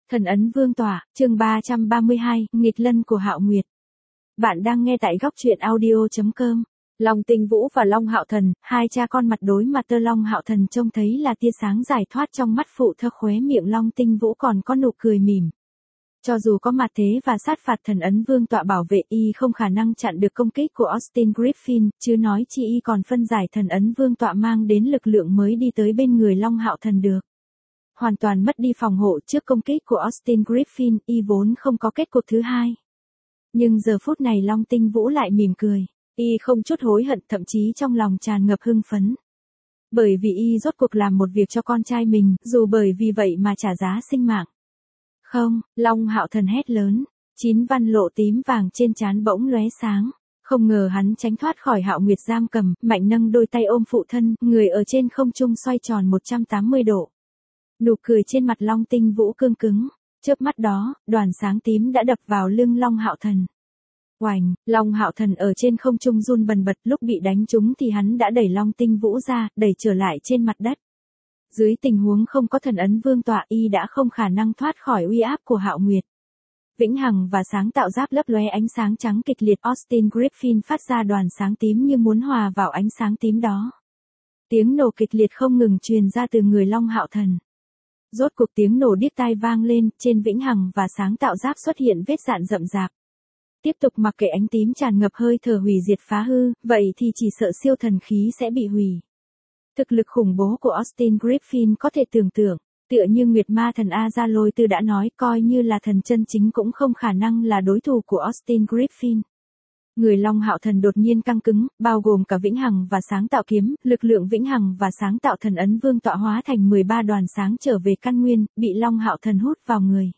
Thần ấn vương tỏa, chương 332, nghịch lân của Hạo Nguyệt. Bạn đang nghe tại góc truyện audio.com. Long Tinh Vũ và Long Hạo Thần, hai cha con mặt đối mặt. Long Hạo Thần trông thấy là tia sáng giải thoát trong mắt phụ thơ, khóe miệng Long Tinh Vũ còn có nụ cười mỉm. Cho dù có mặt thế và sát phạt thần ấn vương tọa bảo vệ, y không khả năng chặn được công kích của Austin Griffin, chứ nói chi y còn phân giải thần ấn vương tọa mang đến lực lượng mới đi tới bên người Long Hạo Thần được. Hoàn toàn mất đi phòng hộ trước công kích của Austin Griffin, y vốn không có kết cục thứ hai. Nhưng giờ phút này Long Tinh Vũ lại mỉm cười, y không chút hối hận, thậm chí trong lòng tràn ngập hưng phấn. Bởi vì y rốt cuộc làm một việc cho con trai mình, dù bởi vì vậy mà trả giá sinh mạng. Không, Long Hạo Thần hét lớn, 9 văn lộ tím vàng trên trán bỗng lóe sáng. Không ngờ hắn tránh thoát khỏi Hạo Nguyệt giam cầm, mạnh nâng đôi tay ôm phụ thân, người ở trên không trung xoay tròn 180 độ. Nụ cười trên mặt Long Tinh Vũ cương cứng, chớp mắt đó, đoàn sáng tím đã đập vào lưng Long Hạo Thần. Oành, Long Hạo Thần ở trên không trung run bần bật, lúc bị đánh trúng thì hắn đã đẩy Long Tinh Vũ ra, đẩy trở lại trên mặt đất. Dưới tình huống không có thần ấn vương tọa, y đã không khả năng thoát khỏi uy áp của Hạo Nguyệt. Vĩnh hằng và sáng tạo giáp lấp lóe ánh sáng trắng kịch liệt, Austin Griffin phát ra đoàn sáng tím như muốn hòa vào ánh sáng tím đó. Tiếng nổ kịch liệt không ngừng truyền ra từ người Long Hạo Thần. Rốt cuộc tiếng nổ điếc tai vang lên, trên vĩnh hằng và sáng tạo giáp xuất hiện vết dạn rậm rạp. Tiếp tục mặc kệ ánh tím tràn ngập hơi thở hủy diệt phá hư, vậy thì chỉ sợ siêu thần khí sẽ bị hủy. Thực lực khủng bố của Austin Griffin có thể tưởng tượng, tựa như Nguyệt Ma Thần Azaloi Tư đã nói, coi như là thần chân chính cũng không khả năng là đối thủ của Austin Griffin. Người Long Hạo Thần đột nhiên căng cứng, bao gồm cả vĩnh hằng và sáng tạo kiếm, lực lượng vĩnh hằng và sáng tạo thần ấn vương tọa hóa thành 13 đoàn sáng trở về căn nguyên, bị Long Hạo Thần hút vào người.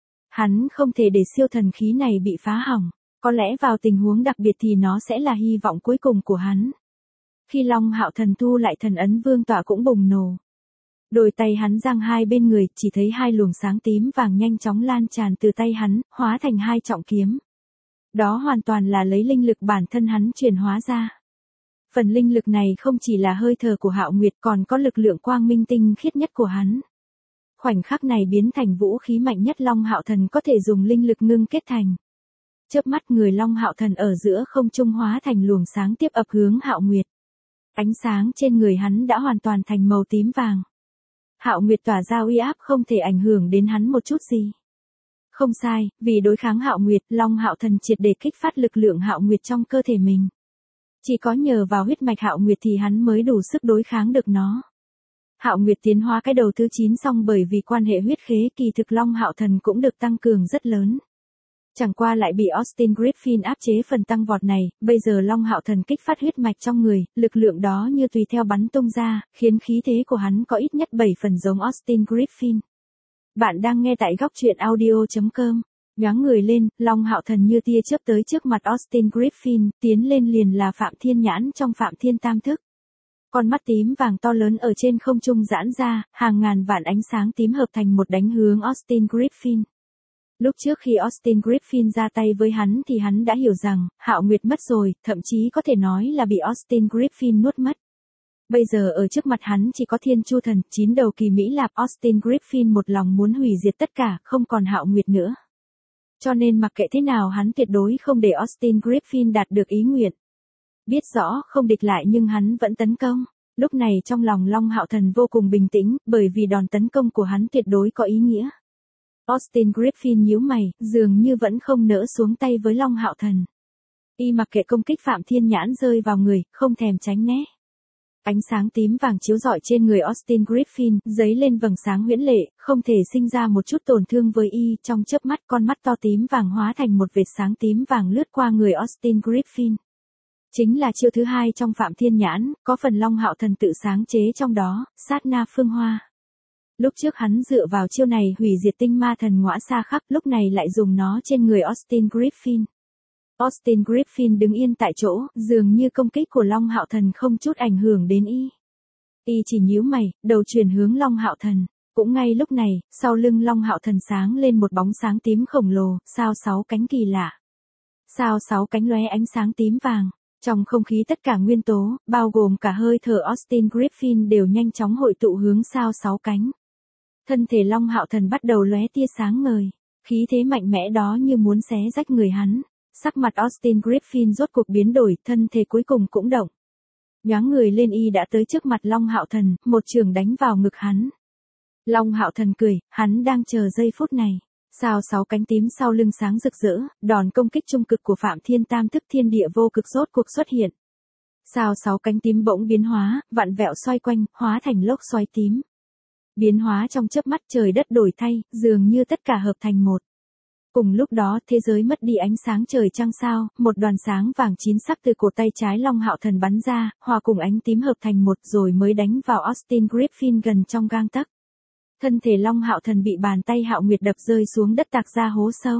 Hắn không thể để siêu thần khí này bị phá hỏng, có lẽ vào tình huống đặc biệt thì nó sẽ là hy vọng cuối cùng của hắn. Khi Long Hạo Thần thu lại thần ấn vương tọa cũng bùng nổ. Đôi tay hắn giang hai bên người, chỉ thấy hai luồng sáng tím vàng nhanh chóng lan tràn từ tay hắn, hóa thành hai trọng kiếm. Đó hoàn toàn là lấy linh lực bản thân hắn chuyển hóa ra. Phần linh lực này không chỉ là hơi thở của Hạo Nguyệt, còn có lực lượng quang minh tinh khiết nhất của hắn. Khoảnh khắc này biến thành vũ khí mạnh nhất Long Hạo Thần có thể dùng linh lực ngưng kết thành. Chớp mắt người Long Hạo Thần ở giữa không trung hóa thành luồng sáng tiếp ập hướng Hạo Nguyệt. Ánh sáng trên người hắn đã hoàn toàn thành màu tím vàng. Hạo Nguyệt tỏa ra uy áp không thể ảnh hưởng đến hắn một chút gì. Không sai, vì đối kháng Hạo Nguyệt, Long Hạo Thần triệt để kích phát lực lượng Hạo Nguyệt trong cơ thể mình. Chỉ có nhờ vào huyết mạch Hạo Nguyệt thì hắn mới đủ sức đối kháng được nó. Hạo Nguyệt tiến hóa cái đầu thứ 9 xong, bởi vì quan hệ huyết khế, kỳ thực Long Hạo Thần cũng được tăng cường rất lớn. Chẳng qua lại bị Austin Griffin áp chế phần tăng vọt này, bây giờ Long Hạo Thần kích phát huyết mạch trong người, lực lượng đó như tùy theo bắn tung ra, khiến khí thế của hắn có ít nhất 7 phần giống Austin Griffin. Bạn đang nghe tại góc truyện audio.com. Nhoáng người lên, Long Hạo Thần như tia chớp tới trước mặt Austin Griffin, tiến lên liền là Phạm Thiên Nhãn trong Phạm Thiên Tam Thức. Con mắt tím vàng to lớn ở trên không trung giãn ra, hàng ngàn vạn ánh sáng tím hợp thành một đánh hướng Austin Griffin. Lúc trước khi Austin Griffin ra tay với hắn thì hắn đã hiểu rằng, Hạo Nguyệt mất rồi, thậm chí có thể nói là bị Austin Griffin nuốt mất. Bây giờ ở trước mặt hắn chỉ có Thiên Chu Thần, 9 đầu kỳ Mỹ Lạp. Austin Griffin một lòng muốn hủy diệt tất cả, không còn Hạo Nguyệt nữa. Cho nên mặc kệ thế nào hắn tuyệt đối không để Austin Griffin đạt được ý nguyện. Biết rõ không địch lại nhưng hắn vẫn tấn công. Lúc này trong lòng Long Hạo Thần vô cùng bình tĩnh, bởi vì đòn tấn công của hắn tuyệt đối có ý nghĩa. Austin Griffin nhíu mày, dường như vẫn không nỡ xuống tay với Long Hạo Thần. Y mặc kệ công kích Phạm Thiên Nhãn rơi vào người, không thèm tránh né. Ánh sáng tím vàng chiếu rọi trên người Austin Griffin, dấy lên vầng sáng huyễn lệ, không thể sinh ra một chút tổn thương với y. Trong chớp mắt, con mắt to tím vàng hóa thành một vệt sáng tím vàng lướt qua người Austin Griffin. Chính là chiêu thứ hai trong Phạm Thiên Nhãn, có phần Long Hạo Thần tự sáng chế trong đó, sát na phương hoa. Lúc trước hắn dựa vào chiêu này hủy diệt tinh ma thần ngõa xa khắc, lúc này lại dùng nó trên người Austin Griffin. Austin Griffin đứng yên tại chỗ, dường như công kích của Long Hạo Thần không chút ảnh hưởng đến y. Y chỉ nhíu mày, đầu chuyển hướng Long Hạo Thần. Cũng ngay lúc này, sau lưng Long Hạo Thần sáng lên một bóng sáng tím khổng lồ, sao 6 cánh kỳ lạ. Sao 6 cánh lóe ánh sáng tím vàng. Trong không khí tất cả nguyên tố, bao gồm cả hơi thở Austin Griffin đều nhanh chóng hội tụ hướng sao 6 cánh. Thân thể Long Hạo Thần bắt đầu lóe tia sáng ngời, khí thế mạnh mẽ đó như muốn xé rách người hắn. Sắc mặt Austin Griffin rốt cuộc biến đổi, thân thể cuối cùng cũng động. Nhoáng người lên y đã tới trước mặt Long Hạo Thần, một chưởng đánh vào ngực hắn. Long Hạo Thần cười, hắn đang chờ giây phút này. Sao 6 cánh tím sau lưng sáng rực rỡ, đòn công kích trung cực của Phạm Thiên Tam thức thiên địa vô cực rốt cuộc xuất hiện. Sao 6 cánh tím bỗng biến hóa, vặn vẹo xoay quanh, hóa thành lốc xoáy tím. Biến hóa trong chớp mắt, trời đất đổi thay, dường như tất cả hợp thành một. Cùng lúc đó, thế giới mất đi ánh sáng trời trăng sao, một đoàn sáng vàng chín sắc từ cổ tay trái Long Hạo Thần bắn ra, hòa cùng ánh tím hợp thành một rồi mới đánh vào Austin Griffin gần trong gang tấc. Thân thể Long Hạo Thần bị bàn tay Hạo Nguyệt đập rơi xuống đất tạc ra hố sâu.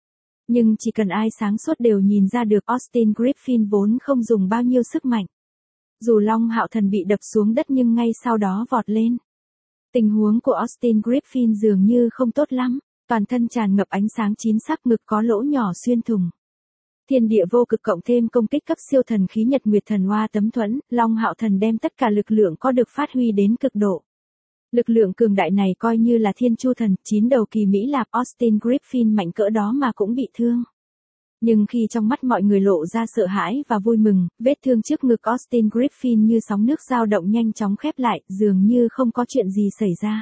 Nhưng chỉ cần ai sáng suốt đều nhìn ra được Austin Griffin vốn không dùng bao nhiêu sức mạnh. Dù Long Hạo Thần bị đập xuống đất nhưng ngay sau đó vọt lên. Tình huống của Austin Griffin dường như không tốt lắm, toàn thân tràn ngập ánh sáng chín sắc, ngực có lỗ nhỏ xuyên thủng. Thiên địa vô cực cộng thêm công kích cấp siêu thần khí Nhật Nguyệt Thần Hoa tấm thuẫn, Long Hạo Thần đem tất cả lực lượng có được phát huy đến cực độ. Lực lượng cường đại này coi như là Thiên Chu Thần, 9 đầu kỳ Mỹ Lạp Austin Griffin mạnh cỡ đó mà cũng bị thương. Nhưng khi trong mắt mọi người lộ ra sợ hãi và vui mừng, vết thương trước ngực Austin Griffin như sóng nước dao động nhanh chóng khép lại, dường như không có chuyện gì xảy ra.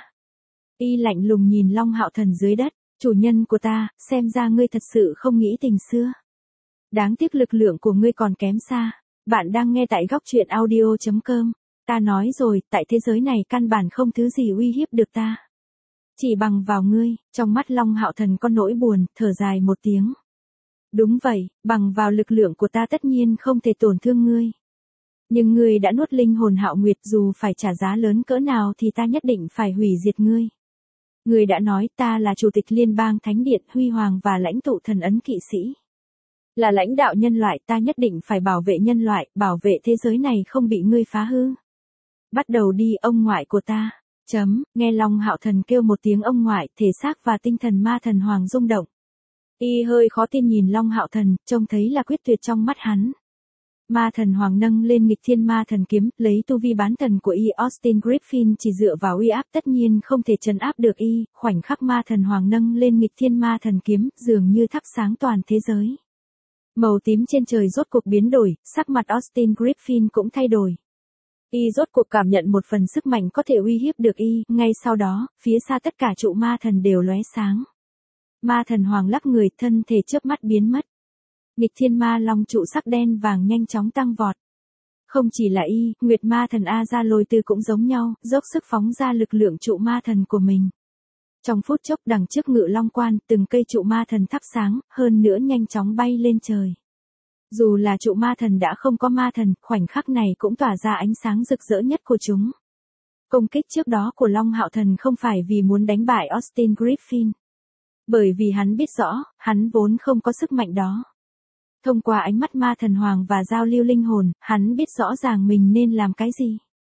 Y lạnh lùng nhìn Long Hạo Thần dưới đất, chủ nhân của ta, xem ra ngươi thật sự không nghĩ tình xưa. Đáng tiếc lực lượng của ngươi còn kém xa. Bạn đang nghe tại góc truyện audio.com. Ta nói rồi, tại thế giới này căn bản không thứ gì uy hiếp được ta. Chỉ bằng vào ngươi, trong mắt Long Hạo Thần có nỗi buồn, thở dài một tiếng. Đúng vậy, bằng vào lực lượng của ta tất nhiên không thể tổn thương ngươi. Nhưng ngươi đã nuốt linh hồn Hạo Nguyệt, dù phải trả giá lớn cỡ nào thì ta nhất định phải hủy diệt ngươi. Ngươi đã nói ta là chủ tịch Liên bang Thánh Điện Huy Hoàng và lãnh tụ thần ấn kỵ sĩ. Là lãnh đạo nhân loại, ta nhất định phải bảo vệ nhân loại, bảo vệ thế giới này không bị ngươi phá hư. Bắt đầu đi ông ngoại của ta. Nghe Long Hạo Thần kêu một tiếng ông ngoại, thể xác và tinh thần ma thần hoàng rung động. Y hơi khó tin nhìn Long Hạo Thần, trông thấy là quyết tuyệt trong mắt hắn. Ma thần hoàng nâng lên nghịch thiên ma thần kiếm, lấy tu vi bán thần của y Austin Griffin chỉ dựa vào uy áp tất nhiên không thể trấn áp được y, khoảnh khắc ma thần hoàng nâng lên nghịch thiên ma thần kiếm, dường như thắp sáng toàn thế giới. Màu tím trên trời rốt cuộc biến đổi, sắc mặt Austin Griffin cũng thay đổi. Y rốt cuộc cảm nhận một phần sức mạnh có thể uy hiếp được y, ngay sau đó, phía xa tất cả trụ ma thần đều lóe sáng. Ma thần hoàng lắc người, thân thể chớp mắt biến mất. Nghịch thiên ma long trụ sắc đen vàng nhanh chóng tăng vọt. Không chỉ là y, Nguyệt ma thần A Gia Lôi Tư cũng giống nhau, dốc sức phóng ra lực lượng trụ ma thần của mình. Trong phút chốc đằng trước Ngự Long Quan, từng cây trụ ma thần thắp sáng, hơn nữa nhanh chóng bay lên trời. Dù là trụ ma thần đã không có ma thần, khoảnh khắc này cũng tỏa ra ánh sáng rực rỡ nhất của chúng. Công kích trước đó của Long Hạo Thần không phải vì muốn đánh bại Austin Griffin. Bởi vì hắn biết rõ, hắn vốn không có sức mạnh đó. Thông qua ánh mắt ma thần hoàng và giao lưu linh hồn, hắn biết rõ ràng mình nên làm cái gì.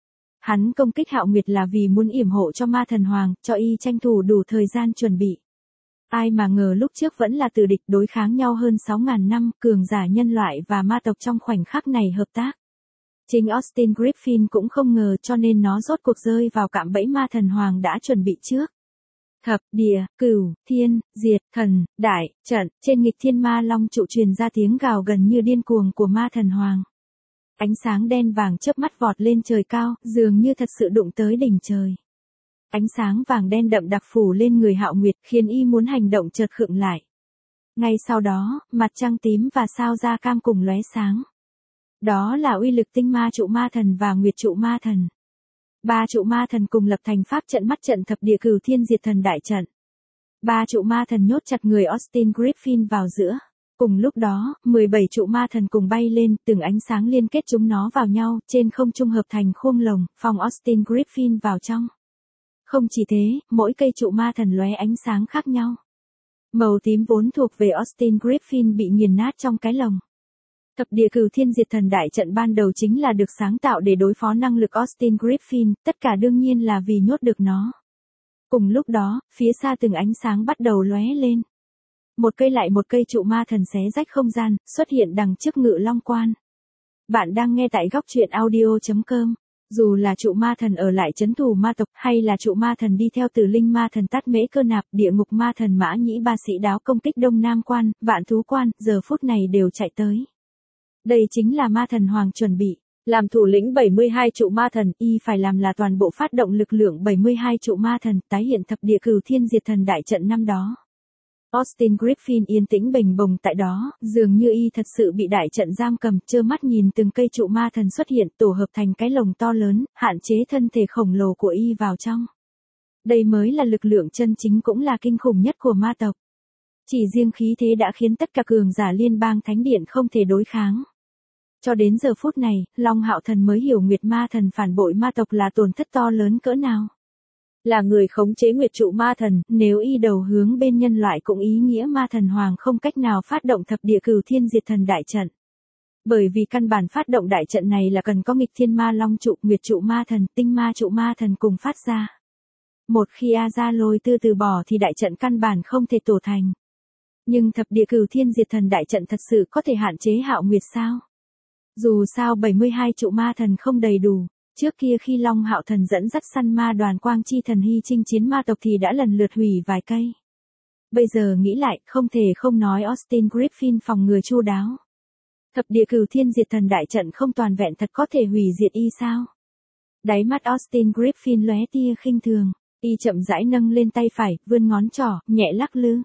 Hắn công kích Hạo Nguyệt là vì muốn yểm hộ cho ma thần hoàng, cho y tranh thủ đủ thời gian chuẩn bị. Ai mà ngờ lúc trước vẫn là tử địch đối kháng nhau hơn 6.000 năm, cường giả nhân loại và ma tộc trong khoảnh khắc này hợp tác. Chính Austin Griffin cũng không ngờ cho nên nó rốt cuộc rơi vào cạm bẫy ma thần hoàng đã chuẩn bị trước. Thập, địa, cửu, thiên, diệt, thần, đại, trận, trên nghịch thiên ma long trụ truyền ra tiếng gào gần như điên cuồng của ma thần hoàng. Ánh sáng đen vàng chớp mắt vọt lên trời cao, dường như thật sự đụng tới đỉnh trời. Ánh sáng vàng đen đậm đặc phủ lên người Hạo Nguyệt khiến y muốn hành động chợt khựng lại. Ngay sau đó, mặt trăng tím và sao da cam cùng lóe sáng. Đó là uy lực tinh ma trụ ma thần và nguyệt trụ ma thần. 3 trụ ma thần cùng lập thành pháp trận mắt trận thập địa cửu thiên diệt thần đại trận. 3 trụ ma thần nhốt chặt người Austin Griffin vào giữa. Cùng lúc đó, 17 trụ ma thần cùng bay lên, từng ánh sáng liên kết chúng nó vào nhau, trên không trung hợp thành khung lồng, phòng Austin Griffin vào trong. Không chỉ thế, mỗi cây trụ ma thần lóe ánh sáng khác nhau. Màu tím vốn thuộc về Austin Griffin bị nghiền nát trong cái lồng. Thập địa cửu thiên diệt thần đại trận ban đầu chính là được sáng tạo để đối phó năng lực Austin Griffin, tất cả đương nhiên là vì nhốt được nó. Cùng lúc đó, phía xa từng ánh sáng bắt đầu lóe lên. Một cây lại một cây trụ ma thần xé rách không gian, xuất hiện đằng trước Ngự Long Quan. Bạn đang nghe tại góc truyện audio.com. Dù là trụ ma thần ở lại trấn thủ ma tộc hay là trụ ma thần đi theo Tử Linh ma thần Tát Mễ Cơ Nạp, địa ngục ma thần Mã Nhĩ Ba Sĩ Đáo công kích Đông Nam Quan, Vạn Thú Quan, giờ phút này đều chạy tới. Đây chính là ma thần hoàng chuẩn bị. Làm thủ lĩnh 72 trụ ma thần, y phải làm là toàn bộ phát động lực lượng 72 trụ ma thần, tái hiện thập địa cửu thiên diệt thần đại trận năm đó. Austin Griffin yên tĩnh bình bồng tại đó, dường như y thật sự bị đại trận giam cầm, trơ mắt nhìn từng cây trụ ma thần xuất hiện tổ hợp thành cái lồng to lớn, hạn chế thân thể khổng lồ của y vào trong. Đây mới là lực lượng chân chính cũng là kinh khủng nhất của ma tộc. Chỉ riêng khí thế đã khiến tất cả cường giả liên bang thánh điện không thể đối kháng. Cho đến giờ phút này, Long Hạo Thần mới hiểu Nguyệt ma thần phản bội ma tộc là tổn thất to lớn cỡ nào. Là người khống chế Nguyệt trụ ma thần, nếu y đầu hướng bên nhân loại cũng ý nghĩa ma thần hoàng không cách nào phát động thập địa cửu thiên diệt thần đại trận. Bởi vì căn bản phát động đại trận này là cần có nghịch thiên ma long trụ, Nguyệt trụ ma thần, tinh ma trụ ma thần cùng phát ra. Một khi A Gia Lôi Tư từ bỏ thì đại trận căn bản không thể tổ thành. Nhưng thập địa cửu thiên diệt thần đại trận thật sự có thể hạn chế Hạo Nguyệt sao? Dù sao 72 trụ ma thần không đầy đủ, trước kia khi Long Hạo Thần dẫn dắt săn ma đoàn Quang Chi Thần hy chinh chiến ma tộc thì đã lần lượt hủy vài cây. Bây giờ nghĩ lại, không thể không nói Austin Griffin phòng ngừa chu đáo. Thập địa cửu thiên diệt thần đại trận không toàn vẹn thật có thể hủy diệt y sao? Đáy mắt Austin Griffin lóe tia khinh thường, y chậm rãi nâng lên tay phải, vươn ngón trỏ, nhẹ lắc lư.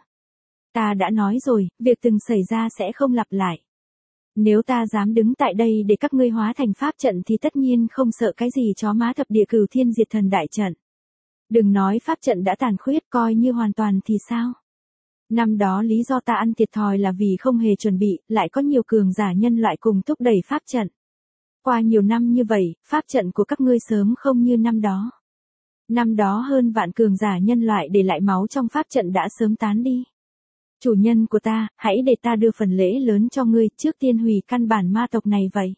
Ta đã nói rồi, việc từng xảy ra sẽ không lặp lại. Nếu ta dám đứng tại đây để các ngươi hóa thành pháp trận thì tất nhiên không sợ cái gì chó má thập địa cửu thiên diệt thần đại trận. Đừng nói pháp trận đã tàn khuyết coi như hoàn toàn thì sao? Năm đó lý do ta ăn thiệt thòi là vì không hề chuẩn bị, lại có nhiều cường giả nhân loại cùng thúc đẩy pháp trận. Qua nhiều năm như vậy, pháp trận của các ngươi sớm không như năm đó. Năm đó hơn vạn cường giả nhân loại để lại máu trong pháp trận đã sớm tán đi. Chủ nhân của ta, hãy để ta đưa phần lễ lớn cho ngươi, trước tiên hủy căn bản ma tộc này vậy.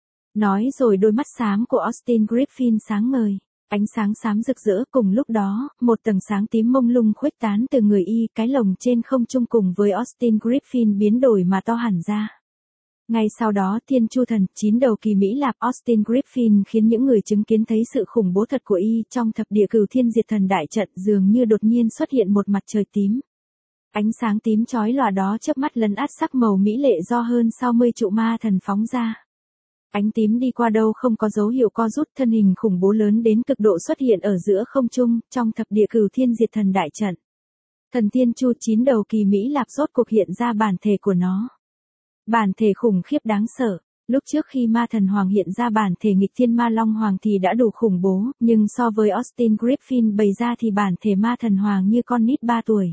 Nói rồi đôi mắt xám của Austin Griffin sáng ngời, ánh sáng xám rực rỡ, cùng lúc đó, một tầng sáng tím mông lung khuếch tán từ người y, cái lồng trên không trung cùng với Austin Griffin biến đổi mà to hẳn ra. Ngay sau đó Thiên Chu Thần, 9 đầu kỳ Mỹ Lạp Austin Griffin khiến những người chứng kiến thấy sự khủng bố thật của y trong thập địa cửu thiên diệt thần đại trận dường như đột nhiên xuất hiện một mặt trời tím. Ánh sáng tím chói lòa đó chớp mắt lấn át sắc màu mỹ lệ do hơn 60 trụ ma thần phóng ra. Ánh tím đi qua đâu không có dấu hiệu co rút, thân hình khủng bố lớn đến cực độ xuất hiện ở giữa không trung, trong thập địa cửu thiên diệt thần đại trận. Thần Thiên Chu 9 đầu kỳ Mỹ Lạp rốt cuộc hiện ra bản thể của nó. Bản thể khủng khiếp đáng sợ. Lúc trước khi ma thần hoàng hiện ra bản thể nghịch thiên ma long hoàng thì đã đủ khủng bố, nhưng so với Austin Griffin bày ra thì bản thể ma thần hoàng như con nít 3 tuổi.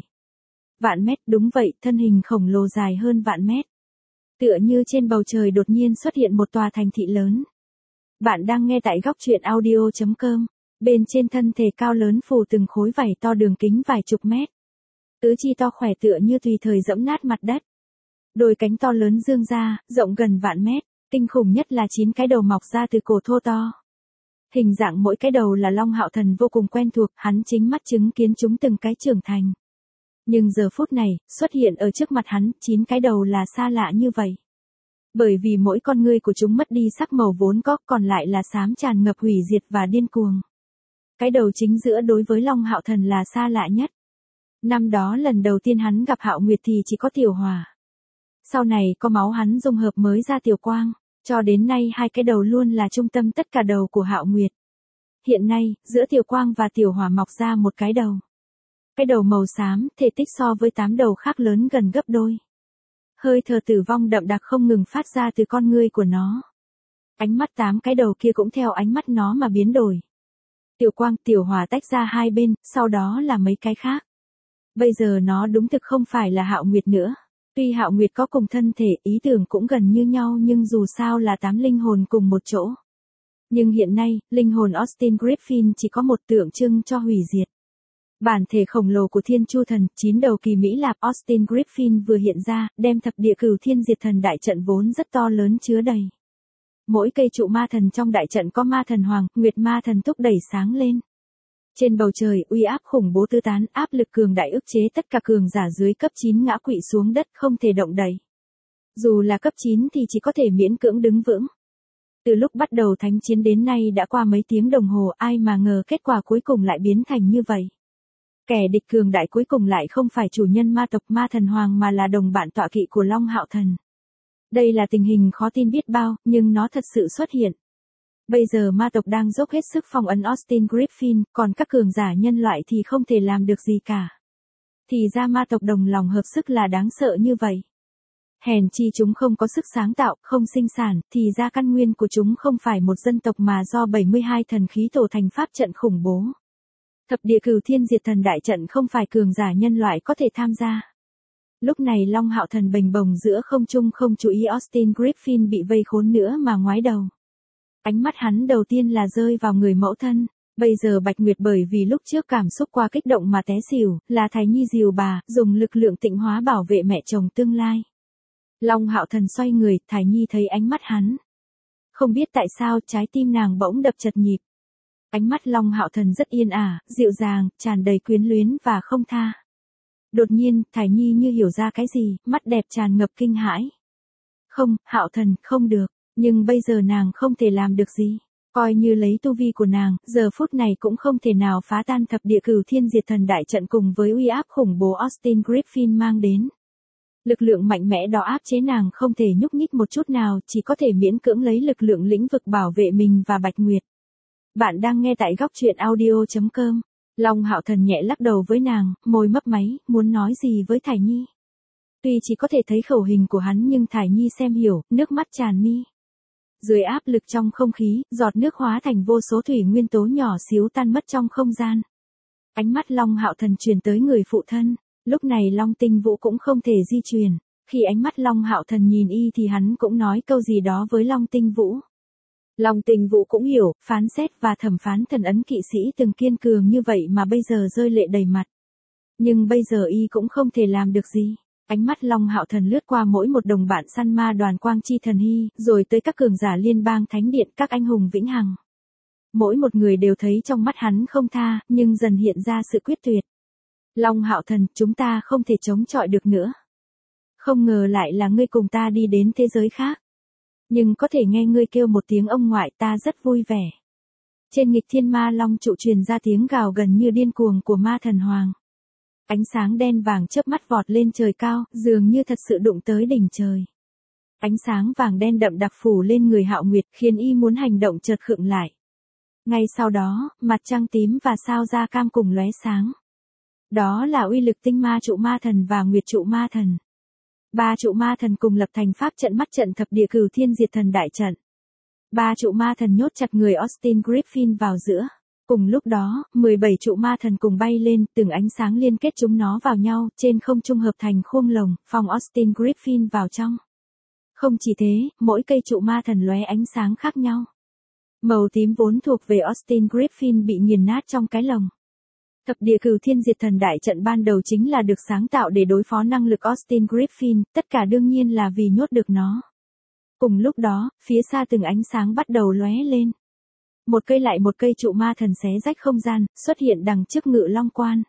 Vạn mét, đúng vậy, thân hình khổng lồ dài hơn vạn mét. Tựa như trên bầu trời đột nhiên xuất hiện một tòa thành thị lớn. Bạn đang nghe tại góc truyện audio.com. Bên trên thân thể cao lớn phủ từng khối vảy to đường kính vài chục mét. Tứ chi to khỏe tựa như tùy thời dẫm nát mặt đất. Đôi cánh to lớn dương ra, rộng gần vạn mét, kinh khủng nhất là 9 cái đầu mọc ra từ cổ thô to. Hình dạng mỗi cái đầu là Long Hạo Thần vô cùng quen thuộc, hắn chính mắt chứng kiến chúng từng cái trưởng thành. Nhưng giờ phút này, xuất hiện ở trước mặt hắn, 9 cái đầu là xa lạ như vậy. Bởi vì mỗi con ngươi của chúng mất đi sắc màu vốn có, còn lại là xám tràn ngập hủy diệt và điên cuồng. Cái đầu chính giữa đối với Long Hạo Thần là xa lạ nhất. Năm đó lần đầu tiên hắn gặp Hạo Nguyệt thì chỉ có Tiểu Hỏa. Sau này có máu hắn dung hợp mới ra Tiểu Quang, cho đến nay hai cái đầu luôn là trung tâm tất cả đầu của Hạo Nguyệt. Hiện nay, giữa Tiểu Quang và Tiểu Hỏa mọc ra một cái đầu. Cái đầu màu xám, thể tích so với 8 đầu khác lớn gần gấp đôi. Hơi thở tử vong đậm đặc không ngừng phát ra từ con ngươi của nó. Ánh mắt 8 cái đầu kia cũng theo ánh mắt nó mà biến đổi. Tiểu Quang, Tiểu Hỏa tách ra hai bên, sau đó là mấy cái khác. Bây giờ nó đúng thực không phải là Hạo Nguyệt nữa. Tuy Hạo Nguyệt có cùng thân thể, ý tưởng cũng gần như nhau nhưng dù sao là 8 linh hồn cùng một chỗ. Nhưng hiện nay, linh hồn Austin Griffin chỉ có một tượng trưng cho hủy diệt. Bản thể khổng lồ của Thiên Chu Thần, 9 đầu kỳ Mỹ Lạp Austin Griffin vừa hiện ra, đem thập địa cửu thiên diệt thần đại trận vốn rất to lớn chứa đầy. Mỗi cây trụ ma thần trong đại trận có ma thần hoàng, nguyệt ma thần thúc đẩy sáng lên. Trên bầu trời, uy áp khủng bố tứ tán, áp lực cường đại ức chế tất cả cường giả dưới cấp 9 ngã quỵ xuống đất không thể động đậy. Dù là cấp 9 thì chỉ có thể miễn cưỡng đứng vững. Từ lúc bắt đầu thánh chiến đến nay đã qua mấy tiếng đồng hồ, ai mà ngờ kết quả cuối cùng lại biến thành như vậy. Kẻ địch cường đại cuối cùng lại không phải chủ nhân ma tộc Ma Thần Hoàng mà là đồng bạn tọa kỵ của Long Hạo Thần. Đây là tình hình khó tin biết bao, nhưng nó thật sự xuất hiện. Bây giờ ma tộc đang dốc hết sức phong ấn Austin Griffin, còn các cường giả nhân loại thì không thể làm được gì cả. Thì ra ma tộc đồng lòng hợp sức là đáng sợ như vậy. Hèn chi chúng không có sức sáng tạo, không sinh sản, thì ra căn nguyên của chúng không phải một dân tộc mà do 72 thần khí tổ thành pháp trận khủng bố. Thập địa cửu thiên diệt thần đại trận không phải cường giả nhân loại có thể tham gia. Lúc này Long Hạo Thần bềnh bồng giữa không trung không chú ý Austin Griffin bị vây khốn nữa mà ngoái đầu. Ánh mắt hắn đầu tiên là rơi vào người mẫu thân. Bây giờ Bạch Nguyệt bởi vì lúc trước cảm xúc quá kích động mà té xỉu, là Thái Nhi dìu bà, dùng lực lượng tịnh hóa bảo vệ mẹ chồng tương lai. Long Hạo Thần xoay người, Thái Nhi thấy ánh mắt hắn. Không biết tại sao trái tim nàng bỗng đập chật nhịp. Ánh mắt Long Hạo Thần rất yên ả, dịu dàng, tràn đầy quyến luyến và không tha. Đột nhiên, Thái Nhi như hiểu ra cái gì, mắt đẹp tràn ngập kinh hãi. Không, Hạo Thần, không được, nhưng bây giờ nàng không thể làm được gì. Coi như lấy tu vi của nàng, giờ phút này cũng không thể nào phá tan thập địa cửu thiên diệt thần đại trận cùng với uy áp khủng bố Austin Griffin mang đến. Lực lượng mạnh mẽ đó áp chế nàng không thể nhúc nhích một chút nào, chỉ có thể miễn cưỡng lấy lực lượng lĩnh vực bảo vệ mình và Bạch Nguyệt. Bạn đang nghe tại góc truyện audio.com. Long Hạo Thần nhẹ lắc đầu với nàng, môi mấp máy, muốn nói gì với Thải Nhi. Tuy chỉ có thể thấy khẩu hình của hắn nhưng Thải Nhi xem hiểu, nước mắt tràn mi. Dưới áp lực trong không khí, giọt nước hóa thành vô số thủy nguyên tố nhỏ xíu tan mất trong không gian. Ánh mắt Long Hạo Thần truyền tới người phụ thân, lúc này Long Tinh Vũ cũng không thể di chuyển. Khi ánh mắt Long Hạo Thần nhìn y thì hắn cũng nói câu gì đó với Long Tinh Vũ. Long Tinh Vũ cũng hiểu, phán xét và thẩm phán thần ấn kỵ sĩ từng kiên cường như vậy mà bây giờ rơi lệ đầy mặt. Nhưng bây giờ y cũng không thể làm được gì. Ánh mắt Long Hạo Thần lướt qua mỗi một đồng bạn săn ma đoàn Quang Chi Thần Hy, rồi tới các cường giả liên bang thánh điện, các anh hùng vĩnh hằng. Mỗi một người đều thấy trong mắt hắn không tha, nhưng dần hiện ra sự quyết tuyệt. Long Hạo Thần, chúng ta không thể chống chọi được nữa. Không ngờ lại là ngươi cùng ta đi đến thế giới khác. Nhưng có thể nghe ngươi kêu một tiếng ông ngoại ta rất vui vẻ. Trên nghịch thiên ma long trụ truyền ra tiếng gào gần như điên cuồng của ma thần hoàng. Ánh sáng đen vàng chớp mắt vọt lên trời cao, dường như thật sự đụng tới đỉnh trời. Ánh sáng vàng đen đậm đặc phủ lên người Hạo Nguyệt khiến y muốn hành động chợt khựng lại. Ngay sau đó, mặt trăng tím và sao da cam cùng lóe sáng. Đó là uy lực tinh ma trụ ma thần và nguyệt trụ ma thần. Ba trụ ma thần cùng lập thành pháp trận mắt trận thập địa cửu thiên diệt thần đại trận. Ba trụ ma thần nhốt chặt người Austin Griffin vào giữa. Cùng lúc đó, 17 trụ ma thần cùng bay lên, từng ánh sáng liên kết chúng nó vào nhau, trên không trung hợp thành khuôn lồng, phòng Austin Griffin vào trong. Không chỉ thế, mỗi cây trụ ma thần lóe ánh sáng khác nhau. Màu tím vốn thuộc về Austin Griffin bị nghiền nát trong cái lồng. Thập địa cửu thiên diệt thần đại trận ban đầu chính là được sáng tạo để đối phó năng lực Austin Griffin, tất cả đương nhiên là vì nhốt được nó. Cùng lúc đó, phía xa từng ánh sáng bắt đầu lóe lên. Một cây lại một cây trụ ma thần xé rách không gian, xuất hiện đằng trước Ngự Long Quan.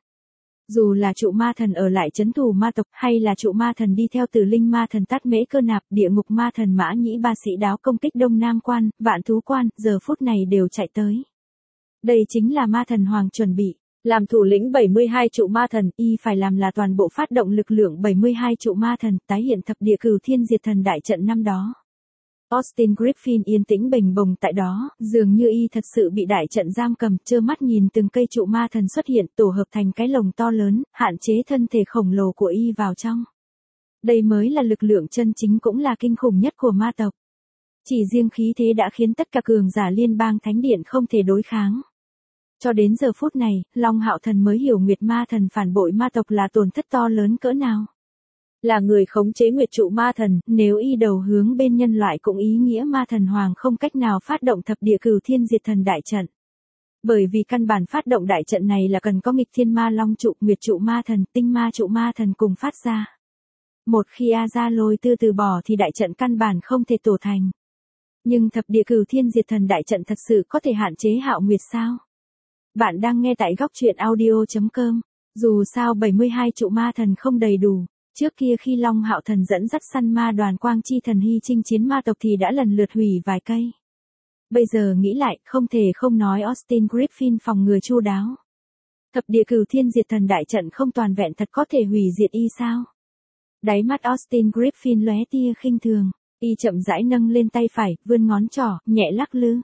Dù là trụ ma thần ở lại trấn thủ ma tộc, hay là trụ ma thần đi theo Tử Linh ma thần Tát Mễ Cơ Nạp, địa ngục ma thần Mã Nhĩ Ba Sĩ Đáo công kích Đông Nam Quan, Vạn Thú Quan, giờ phút này đều chạy tới. Đây chính là ma thần hoàng chuẩn bị. Làm thủ lĩnh 72 trụ ma thần, y phải làm là toàn bộ phát động lực lượng 72 trụ ma thần, tái hiện thập địa cửu thiên diệt thần đại trận năm đó. Austin Griffin yên tĩnh bềnh bồng tại đó, dường như y thật sự bị đại trận giam cầm, trơ mắt nhìn từng cây trụ ma thần xuất hiện, tổ hợp thành cái lồng to lớn, hạn chế thân thể khổng lồ của y vào trong. Đây mới là lực lượng chân chính cũng là kinh khủng nhất của ma tộc. Chỉ riêng khí thế đã khiến tất cả cường giả liên bang thánh điện không thể đối kháng. Cho đến giờ phút này, Long Hạo Thần mới hiểu Nguyệt ma thần phản bội ma tộc là tổn thất to lớn cỡ nào. Là người khống chế Nguyệt trụ ma thần, nếu y đầu hướng bên nhân loại cũng ý nghĩa ma thần hoàng không cách nào phát động thập địa cửu thiên diệt thần đại trận. Bởi vì căn bản phát động đại trận này là cần có nghịch thiên ma long trụ, Nguyệt trụ ma thần, tinh ma trụ ma thần cùng phát ra. Một khi A Gia Lôi từ từ bỏ thì đại trận căn bản không thể tổ thành. Nhưng thập địa cửu thiên diệt thần đại trận thật sự có thể hạn chế Hạo Nguyệt sao? Bạn đang nghe tại góc truyện audio.com. Dù sao 72 trụ ma thần không đầy đủ. Trước kia khi Long Hạo Thần dẫn dắt săn ma đoàn Quang Chi Thần Hy chinh chiến ma tộc thì đã lần lượt hủy vài cây. Bây giờ nghĩ lại, không thể không nói Austin Griffin phòng ngừa chu đáo. Thập địa cửu thiên diệt thần đại trận không toàn vẹn thật có thể hủy diệt y sao? Đáy mắt Austin Griffin lóe tia khinh thường, y chậm rãi nâng lên tay phải, vươn ngón trỏ, nhẹ lắc lư.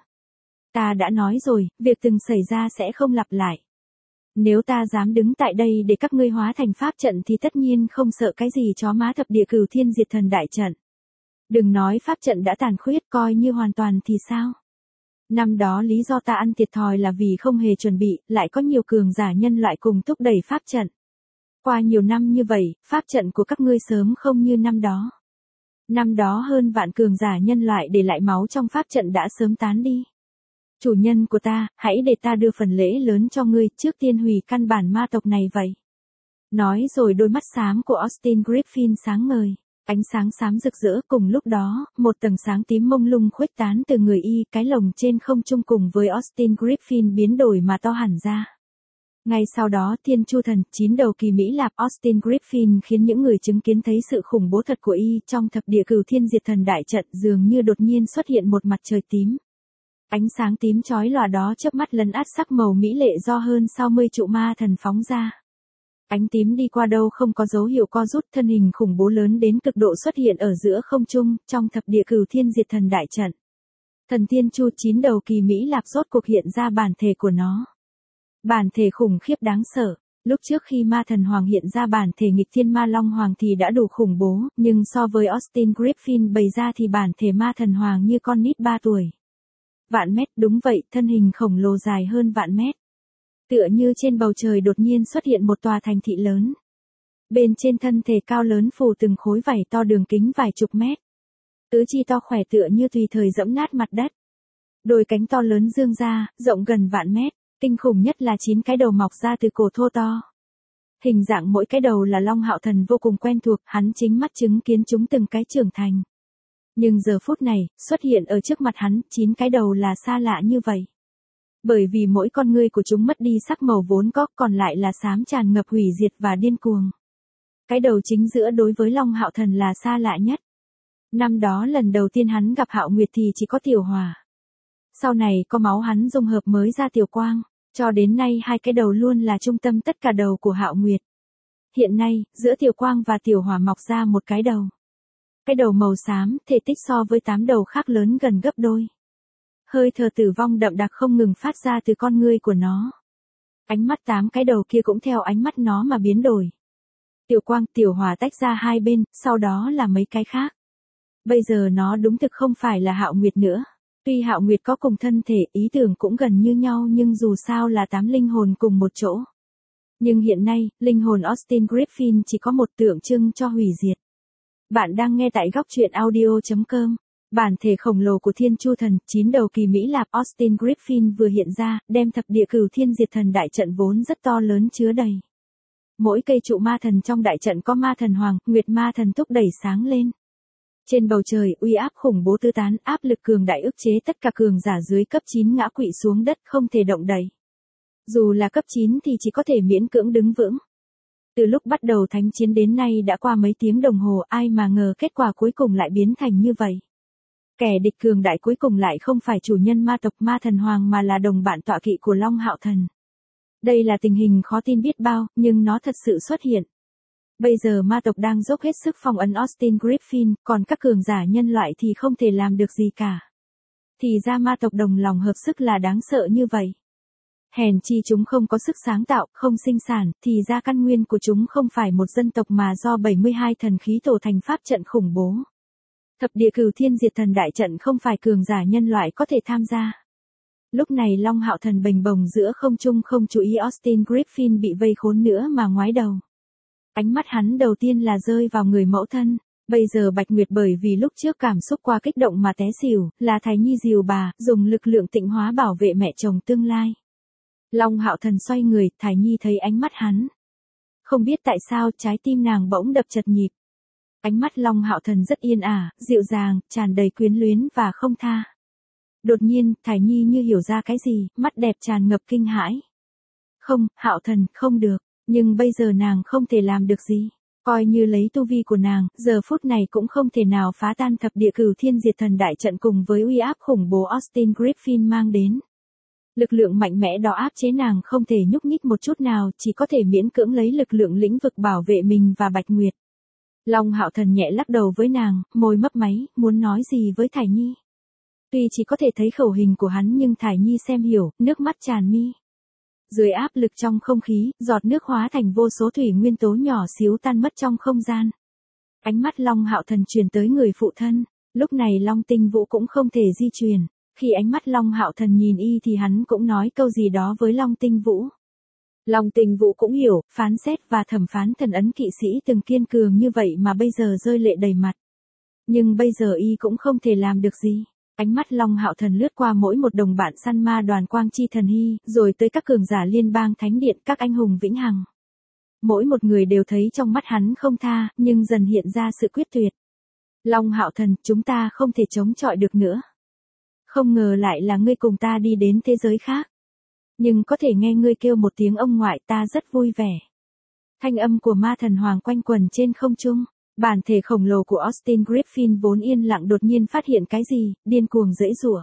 Ta đã nói rồi, việc từng xảy ra sẽ không lặp lại. Nếu ta dám đứng tại đây để các ngươi hóa thành pháp trận thì tất nhiên không sợ cái gì chó má thập địa cửu thiên diệt thần đại trận. Đừng nói pháp trận đã tàn khuyết, coi như hoàn toàn thì sao? Năm đó lý do ta ăn thiệt thòi là vì không hề chuẩn bị, lại có nhiều cường giả nhân loại cùng thúc đẩy pháp trận. Qua nhiều năm như vậy, pháp trận của các ngươi sớm không như năm đó. Năm đó hơn vạn cường giả nhân loại để lại máu trong pháp trận đã sớm tán đi. Chủ nhân của ta, hãy để ta đưa phần lễ lớn cho ngươi, trước tiên hủy căn bản ma tộc này vậy. Nói rồi đôi mắt xám của Austin Griffin sáng ngời. Ánh sáng xám rực rỡ, cùng lúc đó, một tầng sáng tím mông lung khuếch tán từ người y, cái lồng trên không trung cùng với Austin Griffin biến đổi mà to hẳn ra. Ngay sau đó Thiên Chu Thần, 9 đầu kỳ Mỹ Lạp Austin Griffin khiến những người chứng kiến thấy sự khủng bố thật của y trong thập địa cửu thiên diệt thần đại trận dường như đột nhiên xuất hiện một mặt trời tím. Ánh sáng tím chói lòa đó chớp mắt lấn át sắc màu mỹ lệ do hơn 60 trụ ma thần phóng ra. Ánh tím đi qua đâu không có dấu hiệu co rút, thân hình khủng bố lớn đến cực độ xuất hiện ở giữa không trung, trong thập địa cửu thiên diệt thần đại trận. Thần Thiên Chu 9 đầu kỳ Mỹ Lạp rốt cuộc hiện ra bản thể của nó. Bản thể khủng khiếp đáng sợ, lúc trước khi ma thần hoàng hiện ra bản thể nghịch thiên ma long hoàng thì đã đủ khủng bố, nhưng so với Austin Griffin bày ra thì bản thể ma thần hoàng như con nít 3 tuổi. Vạn mét, đúng vậy, thân hình khổng lồ dài hơn vạn mét. Tựa như trên bầu trời đột nhiên xuất hiện một tòa thành thị lớn. Bên trên thân thể cao lớn phủ từng khối vảy to đường kính vài chục mét. Tứ chi to khỏe tựa như tùy thời dẫm nát mặt đất. Đôi cánh to lớn dương ra, rộng gần vạn mét, kinh khủng nhất là 9 cái đầu mọc ra từ cổ thô to. Hình dạng mỗi cái đầu là Long Hạo Thần vô cùng quen thuộc, hắn chính mắt chứng kiến chúng từng cái trưởng thành. Nhưng giờ phút này, xuất hiện ở trước mặt hắn, 9 cái đầu là xa lạ như vậy. Bởi vì mỗi con ngươi của chúng mất đi sắc màu vốn có, còn lại là xám tràn ngập hủy diệt và điên cuồng. Cái đầu chính giữa đối với Long Hạo Thần là xa lạ nhất. Năm đó lần đầu tiên hắn gặp Hạo Nguyệt thì chỉ có Tiểu Hỏa. Sau này có máu hắn dung hợp mới ra Tiểu Quang, cho đến nay hai cái đầu luôn là trung tâm tất cả đầu của Hạo Nguyệt. Hiện nay, giữa Tiểu Quang và Tiểu Hỏa mọc ra một cái đầu. Cái đầu màu xám, thể tích so với 8 đầu khác lớn gần gấp đôi. Hơi thở tử vong đậm đặc không ngừng phát ra từ con ngươi của nó. Ánh mắt 8 cái đầu kia cũng theo ánh mắt nó mà biến đổi. Tiểu Quang, Tiểu Hỏa tách ra hai bên, sau đó là mấy cái khác. Bây giờ nó đúng thực không phải là Hạo Nguyệt nữa. Tuy Hạo Nguyệt có cùng thân thể, ý tưởng cũng gần như nhau nhưng dù sao là 8 linh hồn cùng một chỗ. Nhưng hiện nay, linh hồn Austin Griffin chỉ có một tượng trưng cho hủy diệt. Bạn đang nghe tại góc truyện audio.com. Bản thể khổng lồ của Thiên Chu Thần, 9 đầu kỳ Mỹ Lạp Austin Griffin vừa hiện ra, đem thập địa cửu thiên diệt thần đại trận vốn rất to lớn chứa đầy. Mỗi cây trụ ma thần trong đại trận có ma thần hoàng, nguyệt ma thần thúc đẩy sáng lên. Trên bầu trời, uy áp khủng bố tứ tán, áp lực cường đại ức chế tất cả cường giả dưới cấp 9 ngã quỵ xuống đất không thể động đậy. Dù là cấp 9 thì chỉ có thể miễn cưỡng đứng vững. Từ lúc bắt đầu thánh chiến đến nay đã qua mấy tiếng đồng hồ, ai mà ngờ kết quả cuối cùng lại biến thành như vậy. Kẻ địch cường đại cuối cùng lại không phải chủ nhân ma tộc ma thần hoàng mà là đồng bạn tọa kỵ của Long Hạo Thần. Đây là tình hình khó tin biết bao, nhưng nó thật sự xuất hiện. Bây giờ ma tộc đang dốc hết sức phong ấn Austin Griffin, còn các cường giả nhân loại thì không thể làm được gì cả. Thì ra ma tộc đồng lòng hợp sức là đáng sợ như vậy. Hèn chi chúng không có sức sáng tạo, không sinh sản, thì ra căn nguyên của chúng không phải một dân tộc mà do 72 thần khí tổ thành pháp trận khủng bố. Thập địa cửu thiên diệt thần đại trận không phải cường giả nhân loại có thể tham gia. Lúc này Long Hạo Thần bềnh bồng giữa không trung không chú ý Austin Griffin bị vây khốn nữa mà ngoái đầu. Ánh mắt hắn đầu tiên là rơi vào người mẫu thân, bây giờ Bạch Nguyệt bởi vì lúc trước cảm xúc quá kích động mà té xỉu, là Thái Nhi dìu bà, dùng lực lượng tịnh hóa bảo vệ mẹ chồng tương lai. Long Hạo Thần xoay người, Thái Nhi thấy ánh mắt hắn. Không biết tại sao trái tim nàng bỗng đập chật nhịp. Ánh mắt Long Hạo Thần rất yên ả, dịu dàng, tràn đầy quyến luyến và không tha. Đột nhiên, Thái Nhi như hiểu ra cái gì, mắt đẹp tràn ngập kinh hãi. Không, Hạo Thần, không được, nhưng bây giờ nàng không thể làm được gì. Coi như lấy tu vi của nàng, giờ phút này cũng không thể nào phá tan thập địa cửu thiên diệt thần đại trận cùng với uy áp khủng bố Austin Griffin mang đến. Lực lượng mạnh mẽ đó áp chế nàng không thể nhúc nhích một chút nào, chỉ có thể miễn cưỡng lấy lực lượng lĩnh vực bảo vệ mình và Bạch Nguyệt. Long Hạo Thần nhẹ lắc đầu với nàng, môi mấp máy, muốn nói gì với Thải Nhi. Tuy chỉ có thể thấy khẩu hình của hắn nhưng Thải Nhi xem hiểu, nước mắt tràn mi. Dưới áp lực trong không khí, giọt nước hóa thành vô số thủy nguyên tố nhỏ xíu tan mất trong không gian. Ánh mắt Long Hạo Thần truyền tới người phụ thân, lúc này Long Tinh Vũ cũng không thể di chuyển. Khi ánh mắt Long Hạo Thần nhìn y thì hắn cũng nói câu gì đó với Long Tinh Vũ. Long Tinh Vũ cũng hiểu, phán xét và thẩm phán thần ấn kỵ sĩ từng kiên cường như vậy mà bây giờ rơi lệ đầy mặt. Nhưng bây giờ y cũng không thể làm được gì. Ánh mắt Long Hạo Thần lướt qua mỗi một đồng bạn săn ma đoàn Quang Chi Thần Hy, rồi tới các cường giả liên bang thánh điện, các anh hùng vĩnh hằng. Mỗi một người đều thấy trong mắt hắn không tha, nhưng dần hiện ra sự quyết tuyệt. Long Hạo Thần, chúng ta không thể chống chọi được nữa. Không ngờ lại là ngươi cùng ta đi đến thế giới khác. Nhưng có thể nghe ngươi kêu một tiếng ông ngoại ta rất vui vẻ. Thanh âm của ma thần hoàng quanh quẩn trên không trung. Bản thể khổng lồ của Austin Griffin vốn yên lặng đột nhiên phát hiện cái gì, điên cuồng giãy giụa.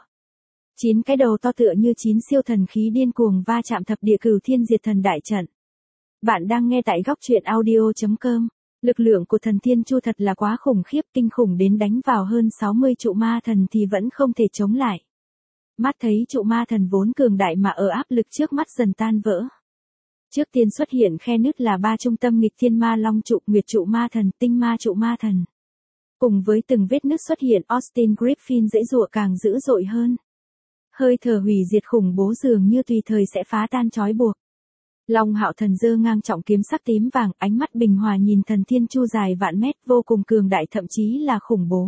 9 cái đầu to tựa như 9 siêu thần khí điên cuồng va chạm thập địa cửu thiên diệt thần đại trận. Bạn đang nghe tại góc truyện audio.com. Lực lượng của thần Thiên Chu thật là quá khủng khiếp, kinh khủng đến đánh vào hơn 60 trụ ma thần thì vẫn không thể chống lại. Mắt thấy trụ ma thần vốn cường đại mà ở áp lực trước mắt dần tan vỡ. Trước tiên xuất hiện khe nứt là 3 trung tâm nghịch thiên ma long trụ, nguyệt trụ ma thần, tinh ma trụ ma thần. Cùng với từng vết nứt xuất hiện, Austin Griffin giãy giụa càng dữ dội hơn. Hơi thở hủy diệt khủng bố dường như tùy thời sẽ phá tan trói buộc. Long Hạo Thần giơ ngang trọng kiếm sắc tím vàng, ánh mắt bình hòa nhìn thần Thiên Chu dài vạn mét, vô cùng cường đại thậm chí là khủng bố.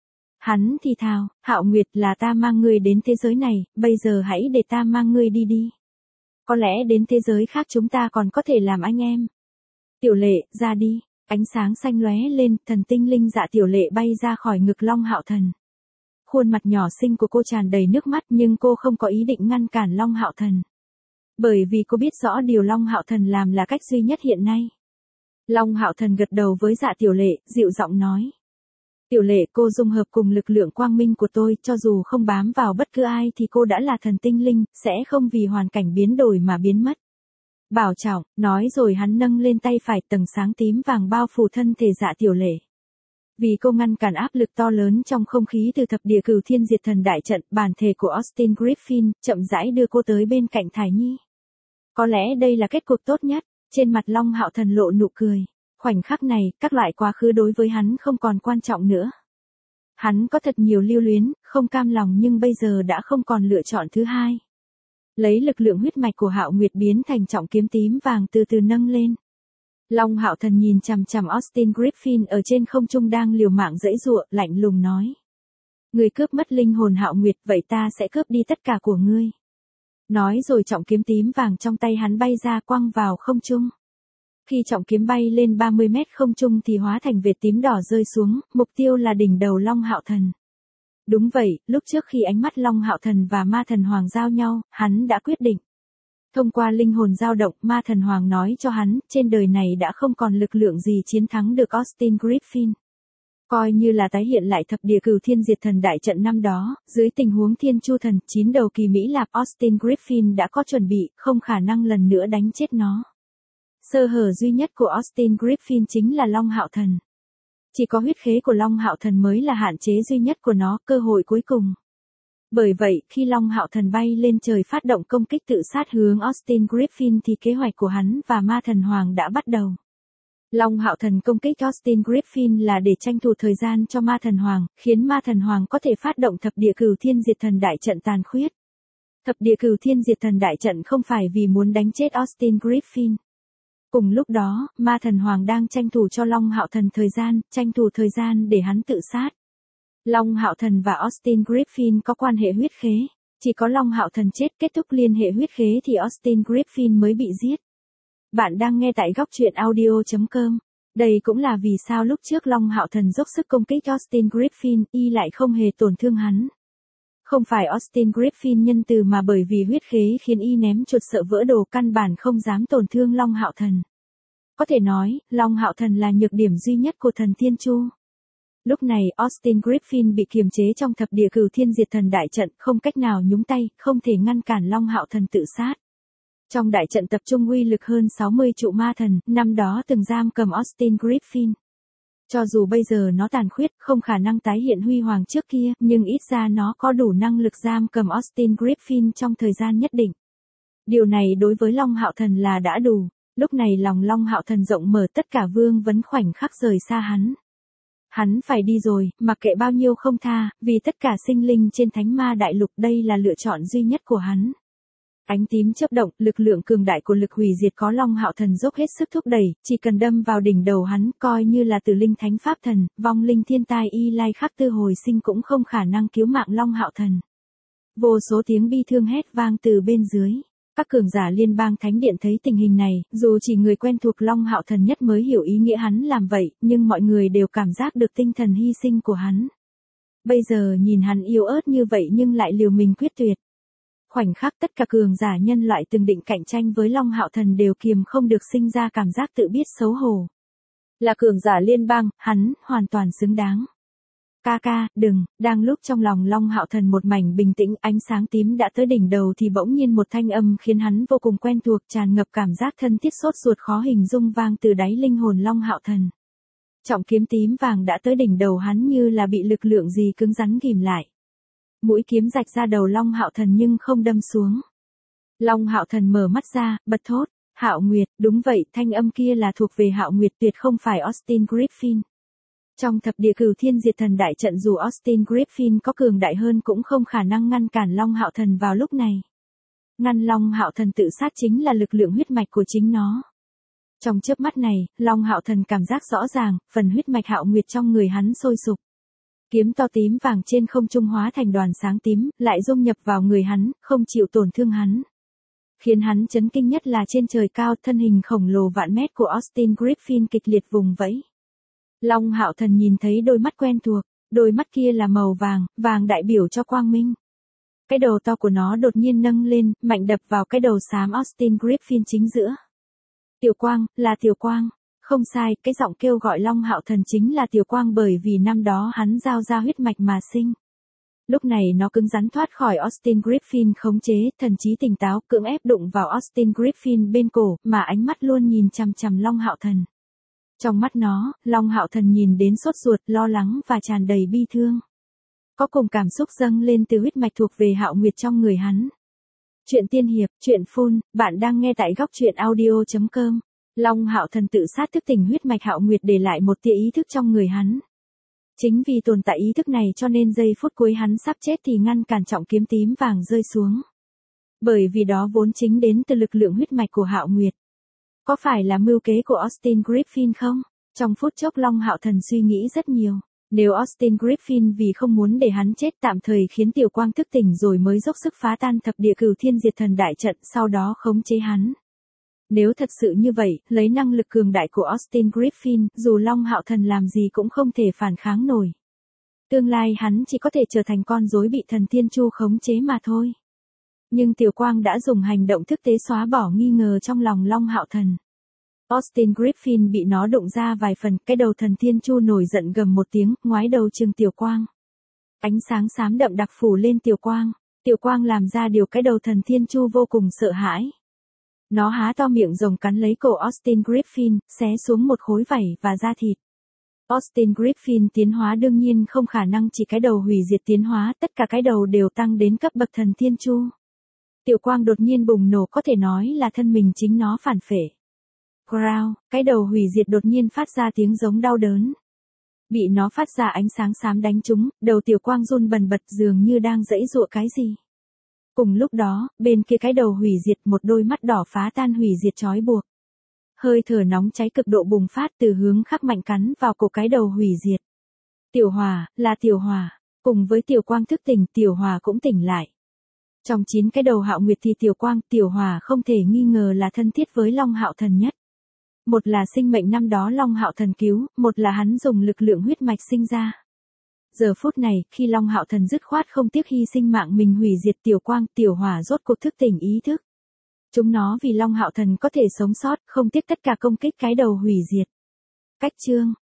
Hắn thì thào, Hạo Nguyệt, là ta mang ngươi đến thế giới này, bây giờ hãy để ta mang ngươi đi đi. Có lẽ đến thế giới khác chúng ta còn có thể làm anh em. Tiểu Lệ, ra đi. Ánh sáng xanh lóe lên, thần tinh linh Dạ Tiểu Lệ bay ra khỏi ngực Long Hạo Thần. Khuôn mặt nhỏ xinh của cô tràn đầy nước mắt nhưng cô không có ý định ngăn cản Long Hạo Thần. Bởi vì cô biết rõ điều Long Hạo Thần làm là cách duy nhất hiện nay. Long Hạo Thần gật đầu với Dạ Tiểu Lệ, dịu giọng nói. Tiểu Lệ, cô dung hợp cùng lực lượng quang minh của tôi, cho dù không bám vào bất cứ ai thì cô đã là thần tinh linh, sẽ không vì hoàn cảnh biến đổi mà biến mất. Bảo trọng, nói rồi hắn nâng lên tay phải, tầng sáng tím vàng bao phủ thân thể Dạ Tiểu Lệ. Vì cô ngăn cản áp lực to lớn trong không khí từ thập địa cửu thiên diệt thần đại trận, bản thể của Austin Griffin chậm rãi đưa cô tới bên cạnh Thải Nhi. Có lẽ đây là kết cục tốt nhất. Trên mặt Long Hạo Thần lộ nụ cười. Khoảnh khắc này, các loại quá khứ đối với hắn không còn quan trọng nữa. Hắn có thật nhiều lưu luyến, không cam lòng nhưng bây giờ đã không còn lựa chọn thứ hai. Lấy lực lượng huyết mạch của Hạo Nguyệt biến thành trọng kiếm tím vàng từ từ nâng lên. Long Hạo Thần nhìn chằm chằm Austin Griffin ở trên không trung đang liều mạng giãy giụa, lạnh lùng nói. Người cướp mất linh hồn Hạo Nguyệt, vậy ta sẽ cướp đi tất cả của ngươi. Nói rồi trọng kiếm tím vàng trong tay hắn bay ra quăng vào không trung. Khi trọng kiếm bay lên 30 mét không trung thì hóa thành vệt tím đỏ rơi xuống, mục tiêu là đỉnh đầu Long Hạo Thần. Đúng vậy, lúc trước khi ánh mắt Long Hạo Thần và Ma Thần Hoàng giao nhau, hắn đã quyết định. Thông qua linh hồn dao động, Ma Thần Hoàng nói cho hắn, trên đời này đã không còn lực lượng gì chiến thắng được Austin Griffin. Coi như là tái hiện lại thập địa cửu thiên diệt thần đại trận năm đó, dưới tình huống Thiên Chu Thần, 9 đầu kỳ Mỹ Lạp, Austin Griffin đã có chuẩn bị, không khả năng lần nữa đánh chết nó. Sơ hở duy nhất của Austin Griffin chính là Long Hạo Thần. Chỉ có huyết khế của Long Hạo Thần mới là hạn chế duy nhất của nó, cơ hội cuối cùng. Bởi vậy, khi Long Hạo Thần bay lên trời phát động công kích tự sát hướng Austin Griffin thì kế hoạch của hắn và Ma Thần Hoàng đã bắt đầu. Long Hạo Thần công kích Austin Griffin là để tranh thủ thời gian cho Ma Thần Hoàng, khiến Ma Thần Hoàng có thể phát động thập địa cửu thiên diệt thần đại trận tàn khuyết. Thập địa cửu thiên diệt thần đại trận không phải vì muốn đánh chết Austin Griffin. Cùng lúc đó, Ma Thần Hoàng đang tranh thủ cho Long Hạo Thần thời gian, tranh thủ thời gian để hắn tự sát. Long Hạo Thần và Austin Griffin có quan hệ huyết khế. Chỉ có Long Hạo Thần chết kết thúc liên hệ huyết khế thì Austin Griffin mới bị giết. Bạn đang nghe tại góc truyện audio.com. Đây cũng là vì sao lúc trước Long Hạo Thần dốc sức công kích Austin Griffin, y lại không hề tổn thương hắn. Không phải Austin Griffin nhân từ mà bởi vì huyết khế khiến y ném chuột sợ vỡ đồ, căn bản không dám tổn thương Long Hạo Thần. Có thể nói, Long Hạo Thần là nhược điểm duy nhất của thần Thiên Chu. Lúc này Austin Griffin bị kiềm chế trong thập địa cửu thiên diệt thần đại trận, không cách nào nhúng tay, không thể ngăn cản Long Hạo Thần tự sát. Trong đại trận tập trung uy lực hơn 60 trụ ma thần, năm đó từng giam cầm Austin Griffin. Cho dù bây giờ nó tàn khuyết, không khả năng tái hiện huy hoàng trước kia, nhưng ít ra nó có đủ năng lực giam cầm Austin Griffin trong thời gian nhất định. Điều này đối với Long Hạo Thần là đã đủ. Lúc này lòng Long Hạo Thần rộng mở, tất cả vương vấn khoảnh khắc rời xa hắn. Hắn phải đi rồi, mặc kệ bao nhiêu không tha, vì tất cả sinh linh trên thánh ma đại lục, đây là lựa chọn duy nhất của hắn. Ánh tím chớp động, lực lượng cường đại của lực hủy diệt có Long Hạo Thần dốc hết sức thúc đẩy, chỉ cần đâm vào đỉnh đầu hắn, coi như là tử linh thánh pháp thần, vong linh thiên tai y lai khắc tư hồi sinh cũng không khả năng cứu mạng Long Hạo Thần. Vô số tiếng bi thương hét vang từ bên dưới. Các cường giả liên bang thánh điện thấy tình hình này, dù chỉ người quen thuộc Long Hạo Thần nhất mới hiểu ý nghĩa hắn làm vậy, nhưng mọi người đều cảm giác được tinh thần hy sinh của hắn. Bây giờ nhìn hắn yếu ớt như vậy nhưng lại liều mình quyết tuyệt. Khoảnh khắc tất cả cường giả nhân loại từng định cạnh tranh với Long Hạo Thần đều kiềm không được sinh ra cảm giác tự biết xấu hổ. Là cường giả liên bang, hắn hoàn toàn xứng đáng. Ca ca, đừng, đang lúc trong lòng Long Hạo Thần một mảnh bình tĩnh, ánh sáng tím đã tới đỉnh đầu thì bỗng nhiên một thanh âm khiến hắn vô cùng quen thuộc, tràn ngập cảm giác thân thiết sốt ruột khó hình dung vang từ đáy linh hồn Long Hạo Thần. Trọng kiếm tím vàng đã tới đỉnh đầu hắn như là bị lực lượng gì cứng rắn ghìm lại. Mũi kiếm rạch ra đầu Long Hạo Thần nhưng không đâm xuống. Long Hạo Thần mở mắt ra, bật thốt, Hạo Nguyệt, đúng vậy, thanh âm kia là thuộc về Hạo Nguyệt, tuyệt không phải Austin Griffin. Trong thập địa cửu thiên diệt thần đại trận dù Austin Griffin có cường đại hơn cũng không khả năng ngăn cản Long Hạo Thần vào lúc này. Ngăn Long Hạo Thần tự sát chính là lực lượng huyết mạch của chính nó. Trong chớp mắt này, Long Hạo Thần cảm giác rõ ràng, phần huyết mạch Hạo Nguyệt trong người hắn sôi sục. Kiếm to tím vàng trên không trung hóa thành đoàn sáng tím, lại dung nhập vào người hắn, không chịu tổn thương hắn. Khiến hắn chấn kinh nhất là trên trời cao, thân hình khổng lồ vạn mét của Austin Griffin kịch liệt vùng vẫy. Long Hạo Thần nhìn thấy đôi mắt quen thuộc, đôi mắt kia là màu vàng, vàng đại biểu cho quang minh. Cái đầu to của nó đột nhiên nâng lên, mạnh đập vào cái đầu xám Austin Griffin chính giữa. Tiểu Quang, là Tiểu Quang. Không sai, cái giọng kêu gọi Long Hạo Thần chính là Tiểu Quang bởi vì năm đó hắn giao ra huyết mạch mà sinh. Lúc này nó cứng rắn thoát khỏi Austin Griffin khống chế, thần trí tỉnh táo, cưỡng ép đụng vào Austin Griffin bên cổ, mà ánh mắt luôn nhìn chằm chằm Long Hạo Thần. Trong mắt nó, Long Hạo Thần nhìn đến sốt ruột, lo lắng và tràn đầy bi thương. Có cùng cảm xúc dâng lên từ huyết mạch thuộc về Hạo Nguyệt trong người hắn. Chuyện tiên hiệp, chuyện phun, bạn đang nghe tại góc truyện audio.com. Long Hạo Thần tự sát thức tỉnh huyết mạch Hạo Nguyệt để lại một tia ý thức trong người hắn. Chính vì tồn tại ý thức này cho nên giây phút cuối hắn sắp chết thì ngăn cản trọng kiếm tím vàng rơi xuống. Bởi vì đó vốn chính đến từ lực lượng huyết mạch của Hạo Nguyệt. Có phải là mưu kế của Austin Griffin không? Trong phút chốc Long Hạo Thần suy nghĩ rất nhiều. Nếu Austin Griffin vì không muốn để hắn chết tạm thời khiến Tiểu Quang thức tỉnh rồi mới dốc sức phá tan thập địa cửu thiên diệt thần đại trận sau đó khống chế hắn. Nếu thật sự như vậy, lấy năng lực cường đại của Austin Griffin, dù Long Hạo Thần làm gì cũng không thể phản kháng nổi. Tương lai hắn chỉ có thể trở thành con rối bị thần Thiên Chu khống chế mà thôi. Nhưng Tiểu Quang đã dùng hành động thực tế xóa bỏ nghi ngờ trong lòng Long Hạo Thần. Austin Griffin bị nó đụng ra vài phần, cái đầu thần Thiên Chu nổi giận gầm một tiếng, ngoái đầu trừng Tiểu Quang. Ánh sáng xám đậm đặc phủ lên Tiểu Quang. Tiểu Quang làm ra điều cái đầu thần Thiên Chu vô cùng sợ hãi. Nó há to miệng rồng cắn lấy cổ Austin Griffin, xé xuống một khối vảy và da thịt. Austin Griffin tiến hóa đương nhiên không khả năng chỉ cái đầu hủy diệt tiến hóa, tất cả cái đầu đều tăng đến cấp bậc thần Thiên Chu. Tiểu Quang đột nhiên bùng nổ, có thể nói là thân mình chính nó phản phệ. Growl, cái đầu hủy diệt đột nhiên phát ra tiếng giống đau đớn. Bị nó phát ra ánh sáng xám đánh trúng, đầu Tiểu Quang run bần bật dường như đang giãy giụa cái gì. Cùng lúc đó, bên kia cái đầu hủy diệt một đôi mắt đỏ phá tan hủy diệt trói buộc. Hơi thở nóng cháy cực độ bùng phát từ hướng khác mạnh cắn vào cổ cái đầu hủy diệt. Tiểu Hòa, là Tiểu Hòa. Cùng với Tiểu Quang thức tỉnh, Tiểu Hòa cũng tỉnh lại. Trong 9 cái đầu Hạo Nguyệt thì Tiểu Quang, Tiểu Hòa không thể nghi ngờ là thân thiết với Long Hạo Thần nhất. Một là sinh mệnh năm đó Long Hạo Thần cứu, một là hắn dùng lực lượng huyết mạch sinh ra. Giờ phút này, khi Long Hạo Thần dứt khoát không tiếc hy sinh mạng mình hủy diệt Tiểu Quang, Tiểu Hòa rốt cuộc thức tỉnh ý thức. Chúng nó vì Long Hạo Thần có thể sống sót, không tiếc tất cả công kích cái đầu hủy diệt. Cách chương